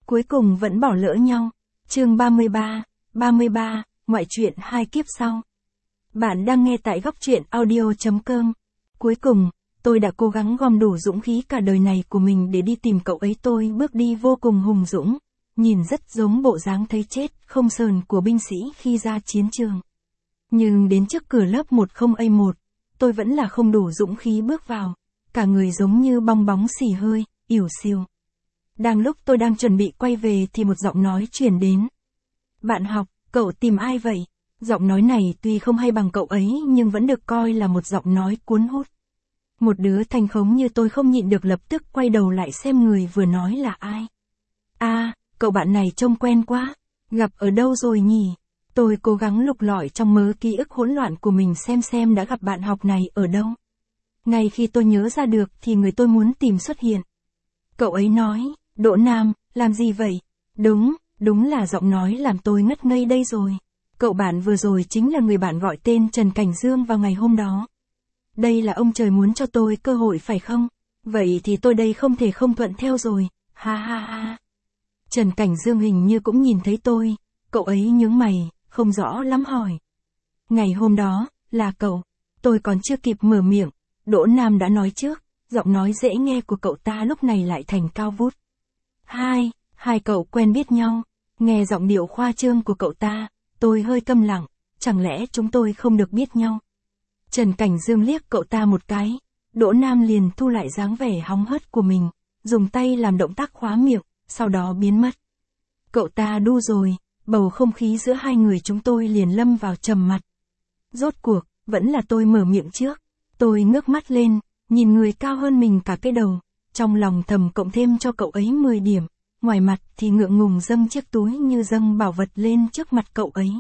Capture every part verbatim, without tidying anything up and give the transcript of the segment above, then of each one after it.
cuối cùng vẫn bỏ lỡ nhau. Chương ba mươi ba, ba mươi ba, ngoại truyện hai kiếp sau. Bạn đang nghe tại góc truyện audio chấm com. Cuối cùng, tôi đã cố gắng gom đủ dũng khí cả đời này của mình để đi tìm cậu ấy. Tôi bước đi vô cùng hùng dũng, nhìn rất giống bộ dáng thấy chết không sờn của binh sĩ khi ra chiến trường. Nhưng đến trước cửa lớp một không A một, tôi vẫn là không đủ dũng khí bước vào, cả người giống như bong bóng xì hơi, ỉu xìu. Đang lúc tôi đang chuẩn bị quay về thì một giọng nói truyền đến. Bạn học, cậu tìm ai vậy? Giọng nói này tuy không hay bằng cậu ấy nhưng vẫn được coi là một giọng nói cuốn hút. Một đứa thanh khống như tôi không nhịn được lập tức quay đầu lại xem người vừa nói là ai. À, cậu bạn này trông quen quá, gặp ở đâu rồi nhỉ? Tôi cố gắng lục lọi trong mớ ký ức hỗn loạn của mình xem xem đã gặp bạn học này ở đâu. Ngay khi tôi nhớ ra được thì người tôi muốn tìm xuất hiện. Cậu ấy nói, Đỗ Nam, làm gì vậy? Đúng, đúng là giọng nói làm tôi ngất ngây đây rồi. Cậu bạn vừa rồi chính là người bạn gọi tên Trần Cảnh Dương vào ngày hôm đó. Đây là ông trời muốn cho tôi cơ hội phải không? Vậy thì tôi đây không thể không thuận theo rồi, ha ha ha. Trần Cảnh Dương hình như cũng nhìn thấy tôi, cậu ấy nhướng mày, không rõ lắm hỏi. Ngày hôm đó, là cậu, tôi còn chưa kịp mở miệng, Đỗ Nam đã nói trước, giọng nói dễ nghe của cậu ta lúc này lại thành cao vút. Hai, hai cậu quen biết nhau, nghe giọng điệu khoa trương của cậu ta, tôi hơi câm lặng, chẳng lẽ chúng tôi không được biết nhau? Trần Cảnh Dương liếc cậu ta một cái, Đỗ Nam liền thu lại dáng vẻ hóng hớt của mình, dùng tay làm động tác khóa miệng, sau đó biến mất. Cậu ta đu rồi, bầu không khí giữa hai người chúng tôi liền lâm vào trầm mặc. Rốt cuộc, vẫn là tôi mở miệng trước, tôi ngước mắt lên, nhìn người cao hơn mình cả cái đầu, trong lòng thầm cộng thêm cho cậu ấy mười điểm, ngoài mặt thì ngượng ngùng dâng chiếc túi như dâng bảo vật lên trước mặt cậu ấy.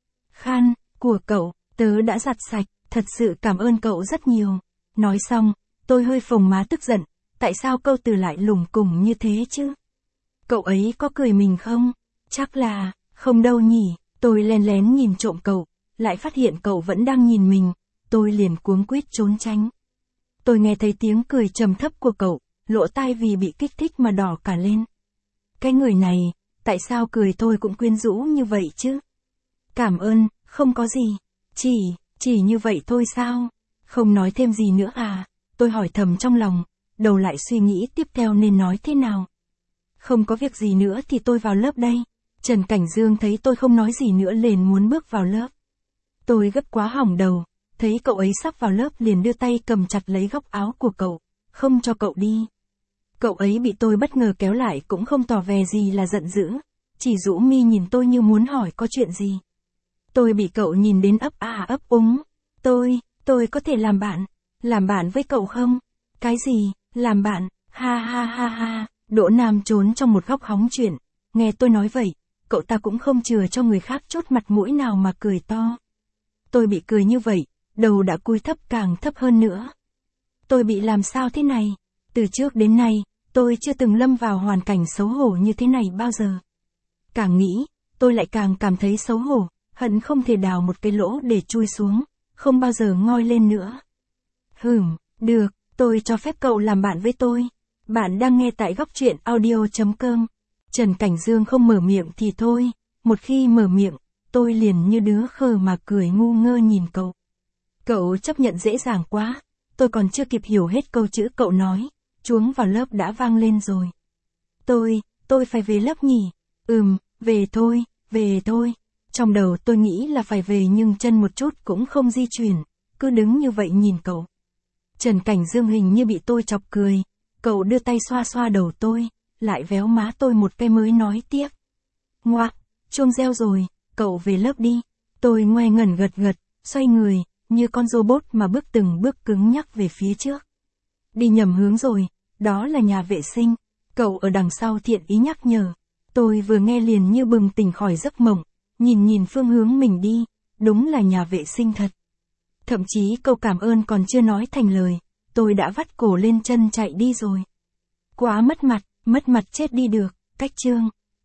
Khăn, của cậu, tớ đã giặt sạch, thật sự cảm ơn cậu rất nhiều. Nói xong, tôi hơi phồng má tức giận, tại sao câu từ lại lủng củng như thế chứ? Cậu ấy có cười mình không? Chắc là, không đâu nhỉ, tôi lén lén nhìn trộm cậu, lại phát hiện cậu vẫn đang nhìn mình, tôi liền cuống quýt trốn tránh. Tôi nghe thấy tiếng cười trầm thấp của cậu, lỗ tai vì bị kích thích mà đỏ cả lên. Cái người này, tại sao cười tôi cũng quyến rũ như vậy chứ? Cảm ơn, không có gì, chỉ, chỉ như vậy thôi sao? Không nói thêm gì nữa à? Tôi hỏi thầm trong lòng, đầu lại suy nghĩ tiếp theo nên nói thế nào. Không có việc gì nữa thì tôi vào lớp đây. Trần Cảnh Dương thấy tôi không nói gì nữa liền muốn bước vào lớp. Tôi gấp quá hỏng đầu, thấy cậu ấy sắp vào lớp liền đưa tay cầm chặt lấy góc áo của cậu, không cho cậu đi. Cậu ấy bị tôi bất ngờ kéo lại cũng không tỏ vẻ gì là giận dữ, chỉ rũ mi nhìn tôi như muốn hỏi có chuyện gì. Tôi bị cậu nhìn đến ấp à ấp úng. Tôi, tôi có thể làm bạn, làm bạn với cậu không? Cái gì, làm bạn, ha ha ha ha. Đỗ Nam trốn trong một góc hóng chuyện, nghe tôi nói vậy, cậu ta cũng không chừa cho người khác chốt mặt mũi nào mà cười to. Tôi bị cười như vậy, đầu đã cúi thấp càng thấp hơn nữa. Tôi bị làm sao thế này? Từ trước đến nay, tôi chưa từng lâm vào hoàn cảnh xấu hổ như thế này bao giờ. Càng nghĩ, tôi lại càng cảm thấy xấu hổ, hận không thể đào một cái lỗ để chui xuống, không bao giờ ngoi lên nữa. Hửm, được, tôi cho phép cậu làm bạn với tôi. Bạn đang nghe tại góc truyện audio chấm com. Trần Cảnh Dương không mở miệng thì thôi, một khi mở miệng, tôi liền như đứa khờ mà cười ngu ngơ nhìn cậu. Cậu chấp nhận dễ dàng quá, tôi còn chưa kịp hiểu hết câu chữ cậu nói, chuông vào lớp đã vang lên rồi. Tôi, tôi phải về lớp nhỉ? Ừm, về thôi, về thôi. Trong đầu tôi nghĩ là phải về nhưng chân một chút cũng không di chuyển, cứ đứng như vậy nhìn cậu. Trần Cảnh Dương hình như bị tôi chọc cười, cậu đưa tay xoa xoa đầu tôi, lại véo má tôi một cái mới nói tiếp. Ngoạc, chuông reo rồi, cậu về lớp đi. Tôi ngoe ngẩn gật gật, xoay người, như con robot mà bước từng bước cứng nhắc về phía trước. Đi nhầm hướng rồi, đó là nhà vệ sinh, cậu ở đằng sau thiện ý nhắc nhở. Tôi vừa nghe liền như bừng tỉnh khỏi giấc mộng, nhìn nhìn phương hướng mình đi, đúng là nhà vệ sinh thật. Thậm chí câu cảm ơn còn chưa nói thành lời, tôi đã vắt cổ lên chân chạy đi rồi. Quá mất mặt, mất mặt chết đi được, cách chương.